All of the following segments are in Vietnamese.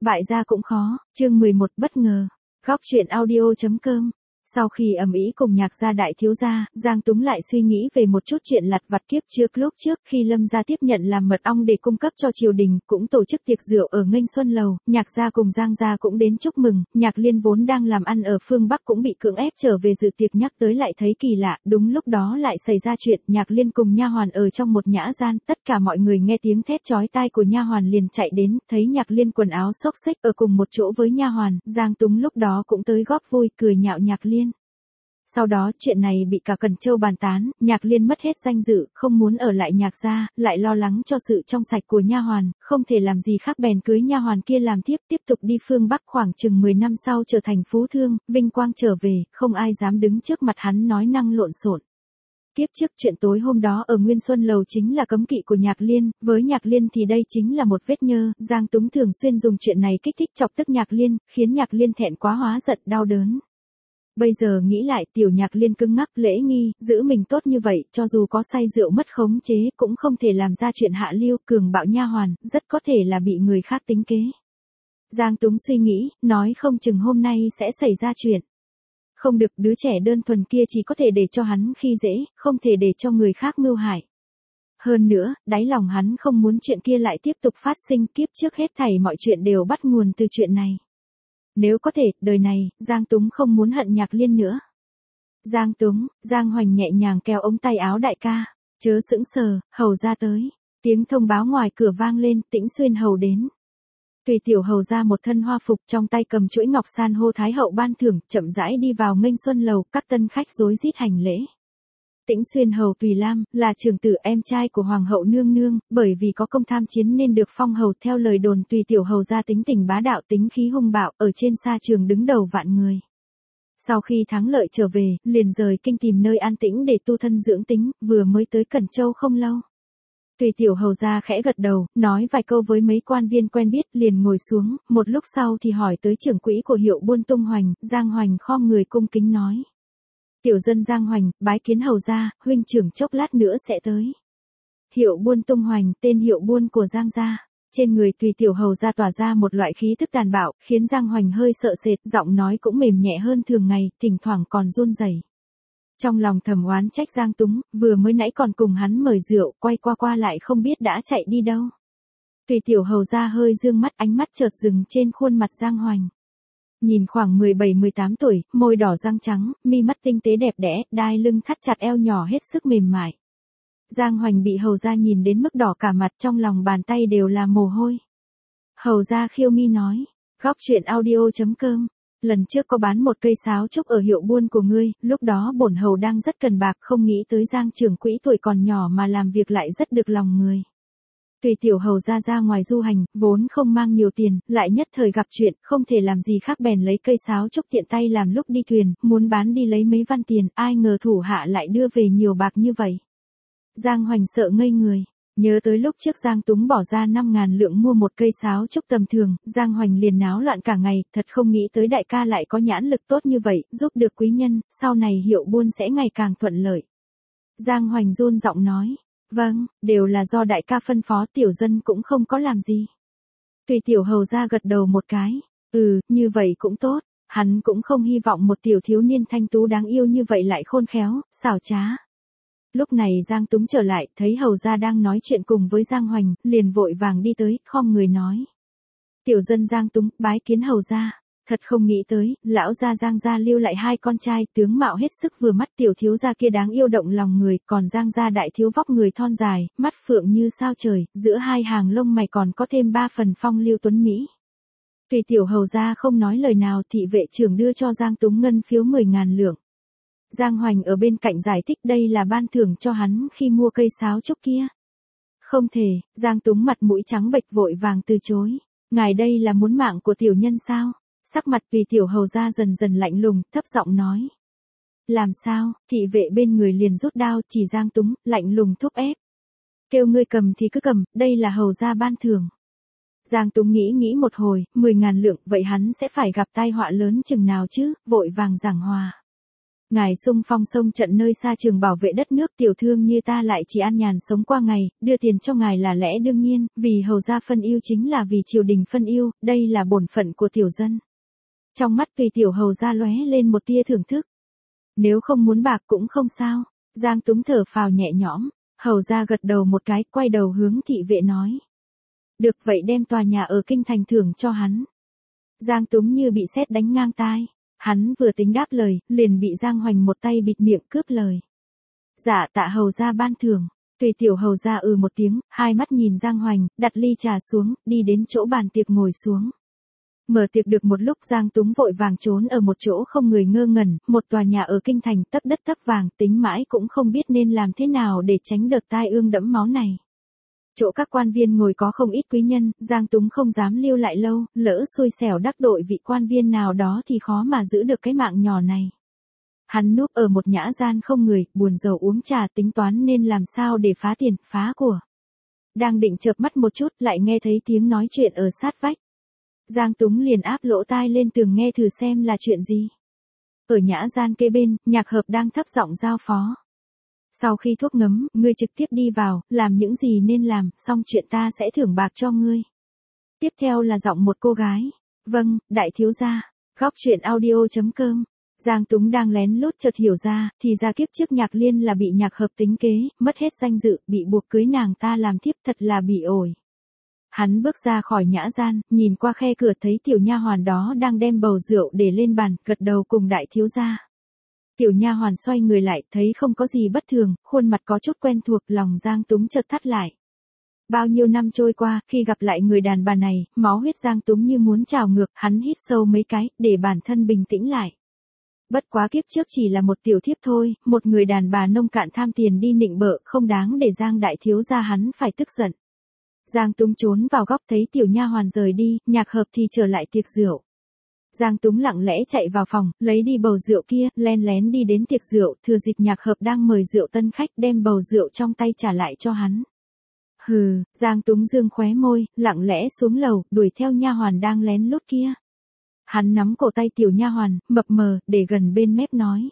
Bại gia cũng khó, chương 11 bất ngờ. Góc truyện audio.com. Sau khi ầm ĩ cùng Nhạc gia đại thiếu gia, Giang Túng lại suy nghĩ về một chút chuyện lặt vặt kiếp trước lúc trước khi Lâm gia tiếp nhận làm mật ong để cung cấp cho triều đình, cũng tổ chức tiệc rượu ở Nghênh Xuân Lầu, Nhạc gia cùng Giang gia cũng đến chúc mừng, Nhạc Liên vốn đang làm ăn ở phương Bắc cũng bị cưỡng ép trở về dự tiệc, nhắc tới lại thấy kỳ lạ, đúng lúc đó lại xảy ra chuyện, Nhạc Liên cùng nha hoàn ở trong một nhã gian, tất cả mọi người nghe tiếng thét chói tai của nha hoàn liền chạy đến, thấy Nhạc Liên quần áo xốc xếch ở cùng một chỗ với nha hoàn, Giang Túng lúc đó cũng tới góp vui, cười nhạo Nhạc Liên. Sau đó chuyện này bị cả Cẩn Châu bàn tán, Nhạc Liên mất hết danh dự, không muốn ở lại Nhạc gia, lại lo lắng cho sự trong sạch của nha hoàn, không thể làm gì khác bèn cưới nha hoàn kia làm tiếp tục đi phương Bắc, khoảng chừng 10 năm sau trở thành phú thương, vinh quang trở về, không ai dám đứng trước mặt hắn nói năng lộn xộn. Tiếp trước chuyện tối hôm đó ở Nguyên Xuân Lầu chính là cấm kỵ của Nhạc Liên, với Nhạc Liên thì đây chính là một vết nhơ, Giang Túng thường xuyên dùng chuyện này kích thích chọc tức Nhạc Liên, khiến Nhạc Liên thẹn quá hóa giận đau đớn. Bây giờ nghĩ lại, tiểu Nhạc Liên cứng ngắc lễ nghi, giữ mình tốt như vậy, cho dù có say rượu mất khống chế, cũng không thể làm ra chuyện hạ lưu, cường bạo nha hoàn, rất có thể là bị người khác tính kế. Giang Túng suy nghĩ, nói không chừng hôm nay sẽ xảy ra chuyện. Không được, đứa trẻ đơn thuần kia chỉ có thể để cho hắn khi dễ, không thể để cho người khác mưu hại. Hơn nữa, đáy lòng hắn không muốn chuyện kia lại tiếp tục phát sinh, kiếp trước hết thảy mọi chuyện đều bắt nguồn từ chuyện này. Nếu có thể, đời này, Giang Túng không muốn hận Nhạc Liên nữa. Giang Túng, Giang Hoành nhẹ nhàng kéo ống tay áo đại ca, chớ sững sờ, hầu ra tới. Tiếng thông báo ngoài cửa vang lên, Tĩnh Xuyên hầu đến. Tùy tiểu hầu ra một thân hoa phục, trong tay cầm chuỗi ngọc san hô thái hậu ban thưởng, chậm rãi đi vào Nghênh Xuân Lầu, các tân khách rối rít hành lễ. Tĩnh Xuyên hầu Tùy Lam, là trưởng tử em trai của hoàng hậu nương nương, bởi vì có công tham chiến nên được phong hầu, theo lời đồn Tùy tiểu hầu ra tính tình bá đạo, tính khí hung bạo, ở trên sa trường đứng đầu vạn người. Sau khi thắng lợi trở về, liền rời kinh tìm nơi an tĩnh để tu thân dưỡng tính, vừa mới tới Cẩn Châu không lâu. Tùy tiểu hầu ra khẽ gật đầu, nói vài câu với mấy quan viên quen biết, liền ngồi xuống, một lúc sau thì hỏi tới trưởng quỹ của Hiệu Buôn Tung Hoành, Giang Hoành khom người cung kính nói. Tiểu dân Giang Hoành, bái kiến hầu ra, huynh trưởng chốc lát nữa sẽ tới. Hiệu Buôn Tung Hoành, tên Hiệu Buôn của Giang gia. Trên người Tùy tiểu hầu ra tỏa ra một loại khí thức tàn bạo, khiến Giang Hoành hơi sợ sệt, giọng nói cũng mềm nhẹ hơn thường ngày, thỉnh thoảng còn run rẩy. Trong lòng thầm oán trách Giang Túng, vừa mới nãy còn cùng hắn mời rượu, quay qua lại không biết đã chạy đi đâu. Tùy tiểu hầu ra hơi dương mắt, ánh mắt chợt dừng trên khuôn mặt Giang Hoành. Nhìn khoảng 17-18 tuổi, môi đỏ răng trắng, mi mắt tinh tế đẹp đẽ, đai lưng thắt chặt eo nhỏ hết sức mềm mại. Giang Hoành bị hầu ra nhìn đến mức đỏ cả mặt, trong lòng bàn tay đều là mồ hôi. Hầu ra khiêu mi nói, góc truyện audio.com. Lần trước có bán một cây sáo trúc ở Hiệu Buôn của ngươi, lúc đó bổn hầu đang rất cần bạc, không nghĩ tới Giang trưởng quỹ tuổi còn nhỏ mà làm việc lại rất được lòng người. Tùy tiểu hầu ra ngoài du hành, vốn không mang nhiều tiền, lại nhất thời gặp chuyện, không thể làm gì khác bèn lấy cây sáo trúc tiện tay làm lúc đi thuyền, muốn bán đi lấy mấy văn tiền, ai ngờ thủ hạ lại đưa về nhiều bạc như vậy. Giang Hoành sợ ngây người. Nhớ tới lúc trước Giang Túng bỏ ra 5.000 lượng mua một cây sáo trúc tầm thường, Giang Hoành liền náo loạn cả ngày, thật không nghĩ tới đại ca lại có nhãn lực tốt như vậy, giúp được quý nhân, sau này Hiệu Buôn sẽ ngày càng thuận lợi. Giang Hoành run giọng nói, vâng, đều là do đại ca phân phó, tiểu dân cũng không có làm gì. Tùy tiểu hầu ra gật đầu một cái, như vậy cũng tốt, hắn cũng không hy vọng một tiểu thiếu niên thanh tú đáng yêu như vậy lại khôn khéo, xảo trá. Lúc này Giang Túng trở lại, thấy hầu gia đang nói chuyện cùng với Giang Hoành, liền vội vàng đi tới, khom người nói. Tiểu dân Giang Túng, bái kiến hầu gia. Thật không nghĩ tới, lão gia Giang gia lưu lại hai con trai, tướng mạo hết sức vừa mắt, tiểu thiếu gia kia đáng yêu động lòng người, còn Giang gia đại thiếu vóc người thon dài, mắt phượng như sao trời, giữa hai hàng lông mày còn có thêm 3 phần phong lưu tuấn mỹ. Tùy tiểu hầu gia không nói lời nào, thị vệ trưởng đưa cho Giang Túng ngân phiếu 10.000 lượng. Giang Hoành ở bên cạnh giải thích đây là ban thưởng cho hắn khi mua cây sáo trúc kia. Không thể, Giang Túng mặt mũi trắng bệch vội vàng từ chối. Ngài đây là muốn mạng của tiểu nhân sao? Sắc mặt Tùy tiểu hầu ra dần dần lạnh lùng, thấp giọng nói. Làm sao? Thị vệ bên người liền rút đao chỉ Giang Túng, lạnh lùng thúc ép. Kêu ngươi cầm thì cứ cầm, đây là hầu ra ban thưởng. Giang Túng nghĩ một hồi, 10.000 lượng, vậy hắn sẽ phải gặp tai họa lớn chừng nào chứ, vội vàng giảng hòa. ngài xung phong sông trận nơi xa trường bảo vệ đất nước, tiểu thương như ta lại chỉ an nhàn sống qua ngày, đưa tiền cho ngài là lẽ đương nhiên, vì hầu gia phân ưu chính là vì triều đình phân ưu, đây là bổn phận của tiểu dân. Trong mắt Tùy tiểu hầu gia lóe lên một tia thưởng thức. Nếu không muốn bạc cũng không sao. Giang Túng thở phào nhẹ nhõm, hầu gia gật đầu một cái, quay đầu hướng thị vệ nói. Được vậy đem tòa nhà ở kinh thành thưởng cho hắn. Giang Túng như bị sét đánh ngang tai. Hắn vừa tính đáp lời, liền bị Giang Hoành một tay bịt miệng cướp lời. Dạ tạ hầu gia ban thưởng. Tùy tiểu hầu gia một tiếng, hai mắt nhìn Giang Hoành, đặt ly trà xuống, đi đến chỗ bàn tiệc ngồi xuống. Mở tiệc được một lúc Giang Túng vội vàng trốn ở một chỗ không người ngơ ngẩn, một tòa nhà ở kinh thành tấp đất tấp vàng, tính mãi cũng không biết nên làm thế nào để tránh đợt tai ương đẫm máu này. Chỗ các quan viên ngồi có không ít quý nhân, Giang Túng không dám lưu lại lâu, lỡ xui xẻo đắc tội vị quan viên nào đó thì khó mà giữ được cái mạng nhỏ này. Hắn núp ở một nhã gian không người, buồn rầu uống trà tính toán nên làm sao để phá tiền, phá của. Đang định chợp mắt một chút lại nghe thấy tiếng nói chuyện ở sát vách. Giang Túng liền áp lỗ tai lên tường nghe thử xem là chuyện gì. Ở nhã gian kế bên, Nhạc Hợp đang thấp giọng giao phó. Sau khi thuốc ngấm, ngươi trực tiếp đi vào, làm những gì nên làm, xong chuyện ta sẽ thưởng bạc cho ngươi. Tiếp theo là giọng một cô gái. Vâng, đại thiếu gia. Góc truyện audio.com. Giang Túng đang lén lút chợt hiểu ra, thì ra kiếp trước Nhạc Liên là bị Nhạc Hợp tính kế, mất hết danh dự, bị buộc cưới nàng ta làm thiếp, thật là bị ổi. Hắn bước ra khỏi nhã gian, nhìn qua khe cửa thấy tiểu nha hoàn đó đang đem bầu rượu để lên bàn, gật đầu cùng đại thiếu gia. Tiểu nha hoàn xoay người lại, thấy không có gì bất thường, khuôn mặt có chút quen thuộc, lòng Giang Túng chợt thắt lại. Bao nhiêu năm trôi qua, khi gặp lại người đàn bà này, máu huyết Giang Túng như muốn trào ngược, hắn hít sâu mấy cái, để bản thân bình tĩnh lại. Bất quá kiếp trước chỉ là một tiểu thiếp thôi, một người đàn bà nông cạn tham tiền đi nịnh bợ, không đáng để Giang đại thiếu gia hắn phải tức giận. Giang Túng trốn vào góc thấy tiểu nha hoàn rời đi, Nhạc Hợp thì trở lại tiệc rượu. Giang Túng lặng lẽ chạy vào phòng, lấy đi bầu rượu kia, len lén đi đến tiệc rượu, thừa dịp Nhạc Hợp đang mời rượu tân khách đem bầu rượu trong tay trả lại cho hắn. Hừ, Giang Túng dương khóe môi, lặng lẽ xuống lầu, đuổi theo nha hoàn đang lén lút kia. Hắn nắm cổ tay tiểu nha hoàn, mập mờ, để gần bên mép nói.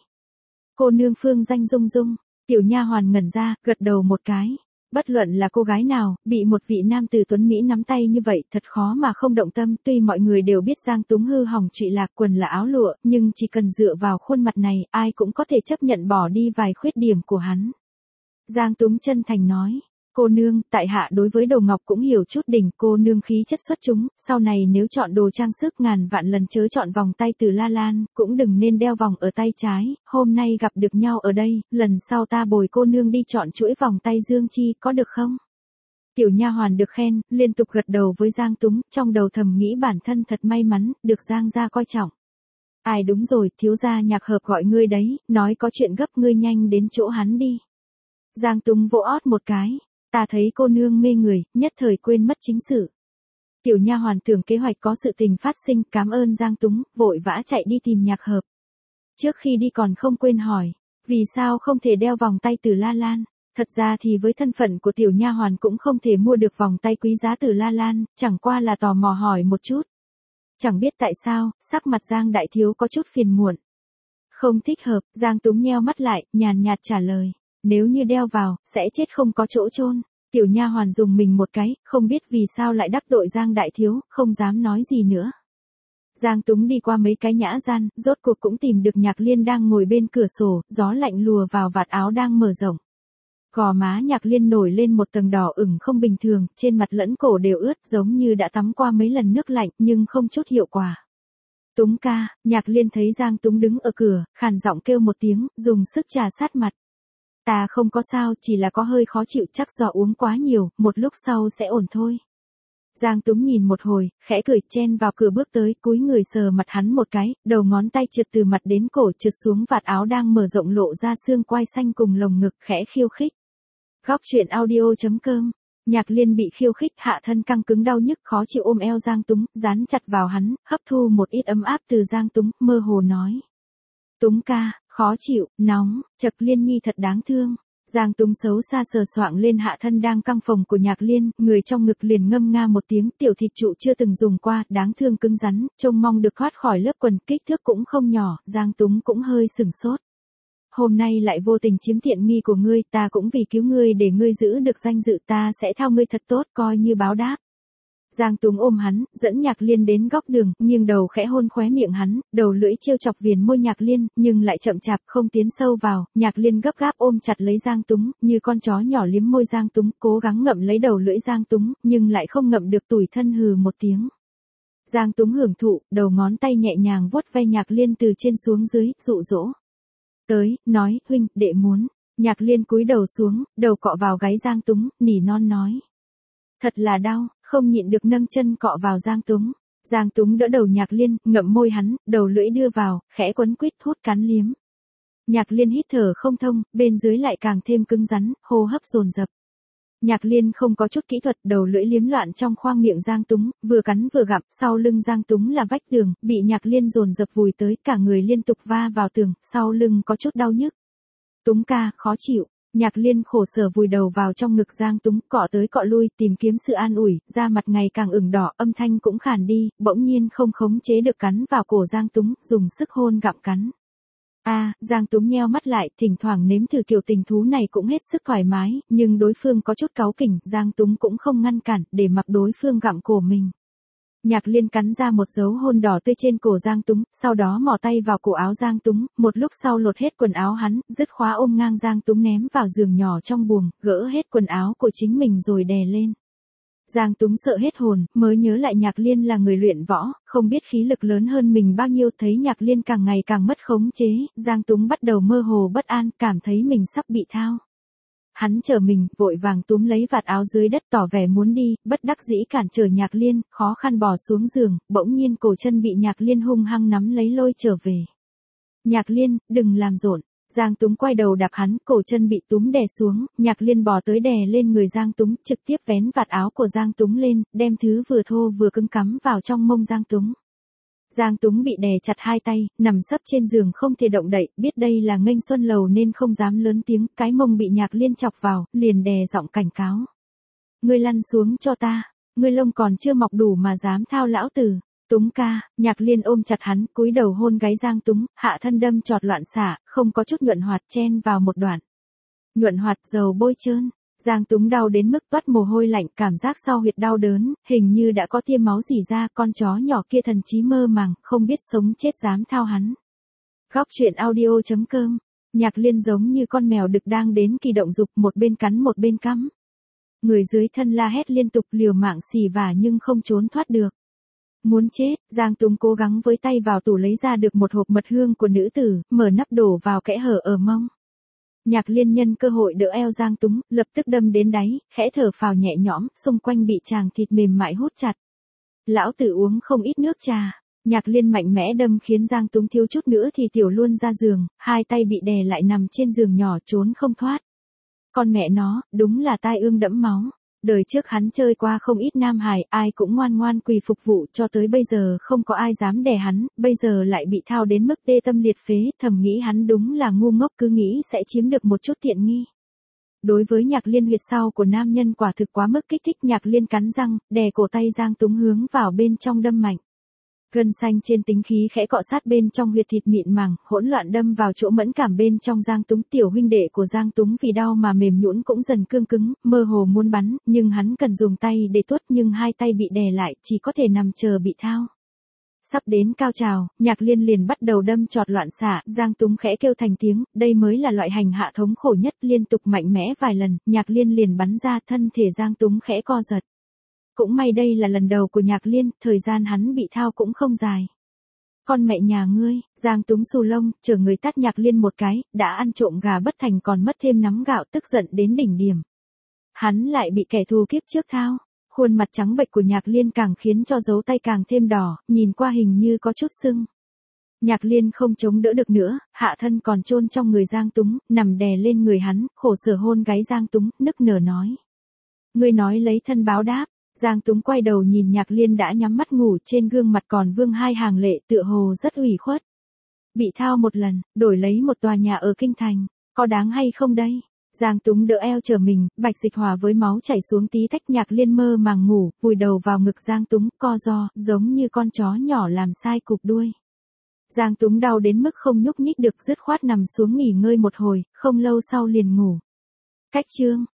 Cô nương phương danh Dung Dung, tiểu nha hoàn ngẩn ra, gật đầu một cái. Bất luận là cô gái nào, bị một vị nam tử tuấn Mỹ nắm tay như vậy, thật khó mà không động tâm, tuy mọi người đều biết Giang Túng hư hỏng trụy lạc quần là áo lụa, nhưng chỉ cần dựa vào khuôn mặt này, ai cũng có thể chấp nhận bỏ đi vài khuyết điểm của hắn. Giang Túng chân thành nói, cô nương, tại hạ đối với đồ ngọc cũng hiểu chút đỉnh, cô nương khí chất xuất chúng, sau này nếu chọn đồ trang sức ngàn vạn lần chớ chọn vòng tay từ La Lan, cũng đừng nên đeo vòng ở tay trái, hôm nay gặp được nhau ở đây, lần sau ta bồi cô nương đi chọn chuỗi vòng tay Dương Chi, có được không? Tiểu nha hoàn được khen, liên tục gật đầu với Giang Túng, trong đầu thầm nghĩ bản thân thật may mắn, được Giang gia coi trọng. Ai đúng rồi, thiếu gia Nhạc Hợp gọi ngươi đấy, nói có chuyện gấp ngươi nhanh đến chỗ hắn đi. Giang Túng vỗ ót một cái. Ta thấy cô nương mê người, nhất thời quên mất chính sự. Tiểu nha hoàn tưởng kế hoạch có sự tình phát sinh, cảm ơn Giang Túng, vội vã chạy đi tìm Nhạc Hợp. Trước khi đi còn không quên hỏi, vì sao không thể đeo vòng tay từ La Lan? Thật ra thì với thân phận của tiểu nha hoàn cũng không thể mua được vòng tay quý giá từ La Lan, chẳng qua là tò mò hỏi một chút. Chẳng biết tại sao, sắc mặt Giang đại thiếu có chút phiền muộn. Không thích hợp, Giang Túng nheo mắt lại, nhàn nhạt trả lời. Nếu như đeo vào, sẽ chết không có chỗ chôn. Tiểu nha hoàn dùng mình một cái, không biết vì sao lại đắc tội Giang đại thiếu, không dám nói gì nữa. Giang Túng đi qua mấy cái nhã gian, rốt cuộc cũng tìm được Nhạc Liên đang ngồi bên cửa sổ, gió lạnh lùa vào vạt áo đang mở rộng. Gò má Nhạc Liên nổi lên một tầng đỏ ửng không bình thường, trên mặt lẫn cổ đều ướt, giống như đã tắm qua mấy lần nước lạnh, nhưng không chút hiệu quả. Túng ca, Nhạc Liên thấy Giang Túng đứng ở cửa, khàn giọng kêu một tiếng, dùng sức trà sát mặt. Ta không có sao, chỉ là có hơi khó chịu, chắc do uống quá nhiều, một lúc sau sẽ ổn thôi. Giang Túng nhìn một hồi, khẽ cười, chen vào cửa bước tới, cúi người sờ mặt hắn một cái, đầu ngón tay trượt từ mặt đến cổ trượt xuống vạt áo đang mở rộng lộ ra xương quai xanh cùng lồng ngực, khẽ khiêu khích. Góc truyện audio.com. Nhạc Liên bị khiêu khích, hạ thân căng cứng đau nhức khó chịu ôm eo Giang Túng, dán chặt vào hắn, hấp thu một ít ấm áp từ Giang Túng, mơ hồ nói. Túng ca, khó chịu, nóng, chật Liên nhi thật đáng thương. Giang Túng xấu xa sờ soạng lên hạ thân đang căng phồng của Nhạc Liên, người trong ngực liền ngâm nga một tiếng, tiểu thịt trụ chưa từng dùng qua, đáng thương cứng rắn, trông mong được thoát khỏi lớp quần, kích thước cũng không nhỏ, Giang Túng cũng hơi sừng sốt. hôm nay lại vô tình chiếm tiện nghi của ngươi, ta cũng vì cứu ngươi để ngươi giữ được danh dự, ta sẽ thao ngươi thật tốt, coi như báo đáp. Giang Túng ôm hắn, dẫn Nhạc Liên đến góc đường, nghiêng đầu khẽ hôn khóe miệng hắn, đầu lưỡi trêu chọc viền môi Nhạc Liên, nhưng lại chậm chạp không tiến sâu vào. Nhạc Liên gấp gáp ôm chặt lấy Giang Túng, như con chó nhỏ liếm môi Giang Túng, cố gắng ngậm lấy đầu lưỡi Giang Túng, nhưng lại không ngậm được, tủi thân hừ một tiếng. Giang Túng hưởng thụ, đầu ngón tay nhẹ nhàng vuốt ve Nhạc Liên từ trên xuống dưới, dụ dỗ. Tới, nói, huynh, đệ muốn. Nhạc Liên cúi đầu xuống, đầu cọ vào gáy Giang Túng, nỉ non nói. Thật là đau, không nhịn được nâng chân cọ vào Giang Túng. Giang Túng đỡ đầu Nhạc Liên, ngậm môi hắn, đầu lưỡi đưa vào, khẽ quấn quýt hút cắn liếm. Nhạc Liên hít thở không thông, bên dưới lại càng thêm cứng rắn, hô hấp dồn dập. Nhạc Liên không có chút kỹ thuật, đầu lưỡi liếm loạn trong khoang miệng Giang Túng, vừa cắn vừa gặm, sau lưng Giang Túng là vách tường, bị Nhạc Liên dồn dập vùi tới, cả người liên tục va vào tường, sau lưng có chút đau nhức. Túng ca, khó chịu. Nhạc Liên khổ sở vùi đầu vào trong ngực Giang Túng, cọ tới cọ lui, tìm kiếm sự an ủi, da mặt ngày càng ửng đỏ, âm thanh cũng khàn đi, bỗng nhiên không khống chế được cắn vào cổ Giang Túng, dùng sức hôn gặm cắn. Giang Túng nheo mắt lại, thỉnh thoảng nếm thử kiểu tình thú này cũng hết sức thoải mái, nhưng đối phương có chút cáu kỉnh, Giang Túng cũng không ngăn cản, để mặc đối phương gặm cổ mình. Nhạc Liên cắn ra một dấu hôn đỏ tươi trên cổ Giang Túng, sau đó mò tay vào cổ áo Giang Túng, một lúc sau lột hết quần áo hắn, dứt khóa ôm ngang Giang Túng ném vào giường nhỏ trong buồng, gỡ hết quần áo của chính mình rồi đè lên. Giang Túng sợ hết hồn, mới nhớ lại Nhạc Liên là người luyện võ, không biết khí lực lớn hơn mình bao nhiêu, thấy Nhạc Liên càng ngày càng mất khống chế, Giang Túng bắt đầu mơ hồ bất an, cảm thấy mình sắp bị thao. Hắn chờ mình, vội vàng túm lấy vạt áo dưới đất tỏ vẻ muốn đi, bất đắc dĩ cản trở Nhạc Liên, khó khăn bò xuống giường, bỗng nhiên cổ chân bị Nhạc Liên hung hăng nắm lấy lôi trở về. Nhạc Liên, đừng làm rộn. Giang Túng quay đầu đạp hắn, cổ chân bị túm đè xuống, Nhạc Liên bò tới đè lên người Giang Túng, trực tiếp vén vạt áo của Giang Túng lên, đem thứ vừa thô vừa cứng cắm vào trong mông Giang Túng. Giang Túng bị đè chặt hai tay, nằm sấp trên giường không thể động đậy, biết đây là nghênh xuân lầu nên không dám lớn tiếng, cái mông bị Nhạc Liên chọc vào, liền đè giọng cảnh cáo. Ngươi lăn xuống cho ta, ngươi lông còn chưa mọc đủ mà dám thao lão tử. Túng ca, Nhạc Liên ôm chặt hắn, cúi đầu hôn gáy Giang Túng, hạ thân đâm chọt loạn xạ, không có chút nhuận hoạt chen vào một đoạn. Nhuận hoạt dầu bôi trơn. Giang Túng đau đến mức toát mồ hôi lạnh, cảm giác sau huyệt đau đớn, hình như đã có tia máu rỉ ra, con chó nhỏ kia thần trí mơ màng, không biết sống chết dám thao hắn. Góc truyện audio.com. Nhạc Liên giống như con mèo đực đang đến kỳ động dục, một bên cắn một bên cắm. Người dưới thân la hét liên tục, liều mạng xì vả nhưng không trốn thoát được. Muốn chết, Giang Túng cố gắng với tay vào tủ lấy ra được một hộp mật hương của nữ tử, mở nắp đổ vào kẽ hở ở mông. Nhạc Liên nhân cơ hội đỡ eo Giang Túng, lập tức đâm đến đáy, khẽ thở phào nhẹ nhõm, xung quanh bị chàng thịt mềm mại hút chặt. Lão tử uống không ít nước trà. Nhạc Liên mạnh mẽ đâm khiến Giang Túng thiếu chút nữa thì tiểu luôn ra giường, hai tay bị đè lại nằm trên giường nhỏ trốn không thoát. Con mẹ nó, đúng là tai ương đẫm máu. Đời trước hắn chơi qua không ít nam hài, ai cũng ngoan ngoan quỳ phục vụ, cho tới bây giờ không có ai dám đè hắn, bây giờ lại bị thao đến mức tê tâm liệt phế, thầm nghĩ hắn đúng là ngu ngốc, cứ nghĩ sẽ chiếm được một chút tiện nghi. Đối với Nhạc Liên, huyệt sau của nam nhân quả thực quá mức kích thích. Nhạc Liên cắn răng, đè cổ tay Giang Túng hướng vào bên trong đâm mạnh. Gân xanh trên tính khí khẽ cọ sát bên trong huyệt thịt mịn màng, hỗn loạn đâm vào chỗ mẫn cảm bên trong Giang Túng. Tiểu huynh đệ của Giang Túng vì đau mà mềm nhũn cũng dần cương cứng, mơ hồ muốn bắn, nhưng hắn cần dùng tay để tuốt, nhưng hai tay bị đè lại, chỉ có thể nằm chờ bị thao. Sắp đến cao trào, Nhạc Liên liền bắt đầu đâm chọt loạn xạ, Giang Túng khẽ kêu thành tiếng, đây mới là loại hành hạ thống khổ nhất, liên tục mạnh mẽ vài lần, Nhạc Liên liền bắn ra, thân thể Giang Túng khẽ co giật. Cũng may đây là lần đầu của Nhạc Liên, thời gian hắn bị thao cũng không dài. Con mẹ nhà ngươi, Giang Túng xù lông, chở người tát Nhạc Liên một cái, đã ăn trộm gà bất thành còn mất thêm nắm gạo, tức giận đến đỉnh điểm. Hắn lại bị kẻ thù kiếp trước thao. Khuôn mặt trắng bệch của Nhạc Liên càng khiến cho dấu tay càng thêm đỏ, nhìn qua hình như có chút sưng. Nhạc Liên không chống đỡ được nữa, hạ thân còn chôn trong người Giang Túng, nằm đè lên người hắn, khổ sở hôn gáy Giang Túng, nức nở nói. Ngươi nói lấy thân báo đáp. Giang Túng quay đầu nhìn Nhạc Liên đã nhắm mắt ngủ, trên gương mặt còn vương hai hàng lệ, tựa hồ rất ủy khuất. Bị thao một lần, đổi lấy một tòa nhà ở kinh thành, có đáng hay không đây? Giang Túng đỡ eo trở mình, bạch dịch hòa với máu chảy xuống tí tách. Nhạc Liên mơ màng ngủ, vùi đầu vào ngực Giang Túng, co ro, giống như con chó nhỏ làm sai cụp đuôi. Giang Túng đau đến mức không nhúc nhích được, dứt khoát nằm xuống nghỉ ngơi một hồi, không lâu sau liền ngủ. Cách chương